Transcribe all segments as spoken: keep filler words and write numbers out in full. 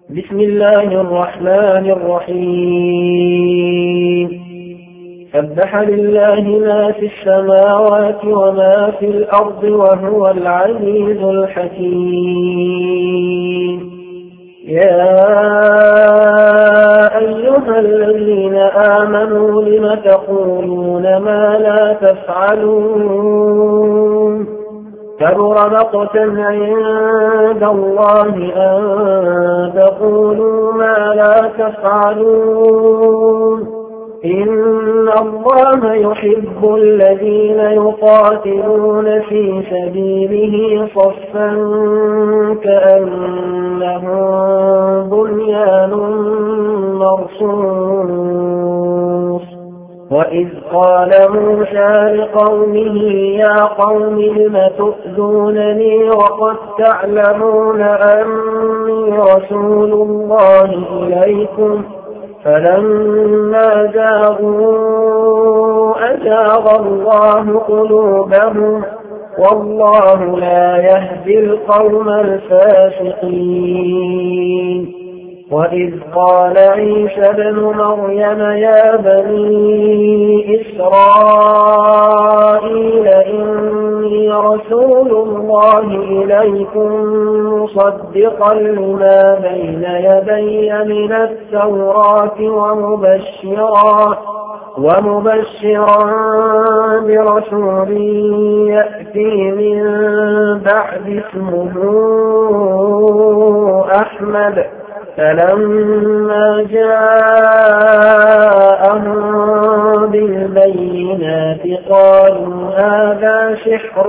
بسم الله الرحمن الرحيم سبح لله ما في السماوات وما في الأرض وهو العزيز الحكيم. يا أيها الذين آمنوا لم تقولون ما لا تفعلون كبر مقتا عند الله أن تقولوا ما لا تفعلون إن الله يحب الذين يقاتلون في سبيله صفا كأنهم بنيان مرصوص. وإذ قال موسى لقومه يا قوم لم تؤذونني وقد تعلمون أني رسول الله إليكم فلما زاغوا أزاغ الله قلوبهم والله لا يهدي القوم الفاسقين. وإذ قال عيسى ابن مريم يا بني إسرائيل إني رسول الله إليكم مصدقا لما بين يدي من التوراة ومبشرا ومبشرا برسول يأتي من بعد اسمه أحمد. فلما جاءهم بالبينات قالوا هذا سحر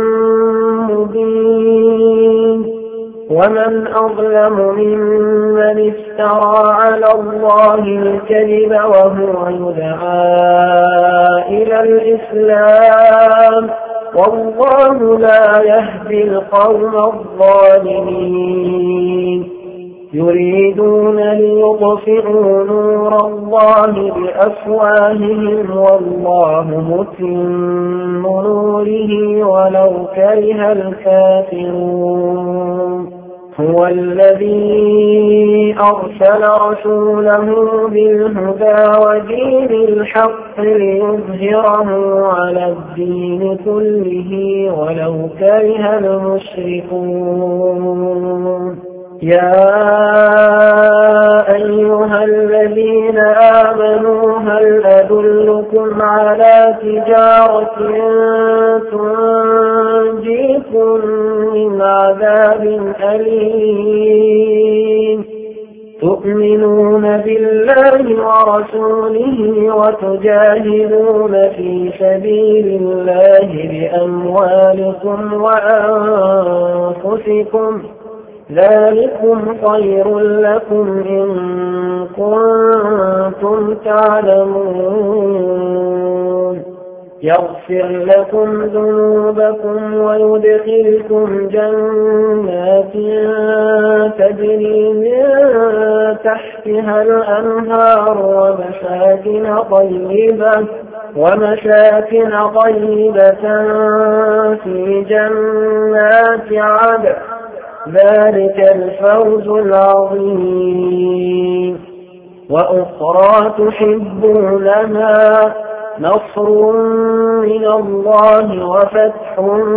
مبين ومن أظلم ممن افترى على الله الكذب وهو يدعى إلى الإسلام والله لا يهدي القوم الظالمين. يريدون ليطفئوا نور الله بأفواههم والله متم نوره ولو كره الكافرون. هو الذي أرسل رسوله بالهدى ودين الحق ليظهره على الدين كله ولو كره المشركون. يا أيها الذين آمنوا هل أدلكم على تجارة تنجيكم من عذاب أليم تؤمنون بالله ورسوله وتجاهدون في سبيل الله بأموالكم وأنفسكم ذلكم خير لكم إن كنتم تعلمون. يغفر لكم ذنوبكم ويدخلكم جنات تجري من تحتها الأنهار ومساكن طيبة ومساكن طيبة في جنات عدن ذلك الفوز العظيم. وأخرى تحبونها نصر من الله وفتح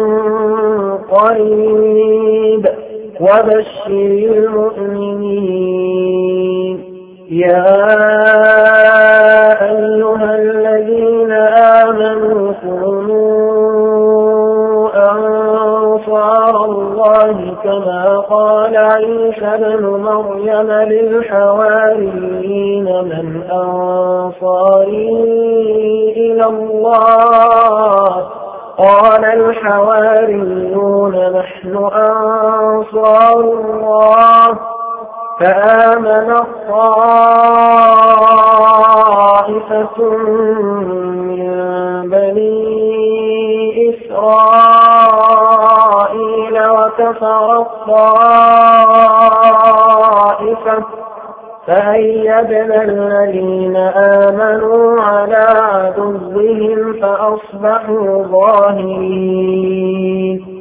قريب وبشر المؤمنين. يا أيها الذين آمنوا كونوا أنصار الله كما قال عيسى ابن مريم للحواريين من أنصاري إلى الله قال الحواريون نحن أنصار الله. فآمن طائفة من بني إسرائيل وكفر الطائفة فأيدنا الذين آمنوا على عدوهم فأصبحوا ظاهرين.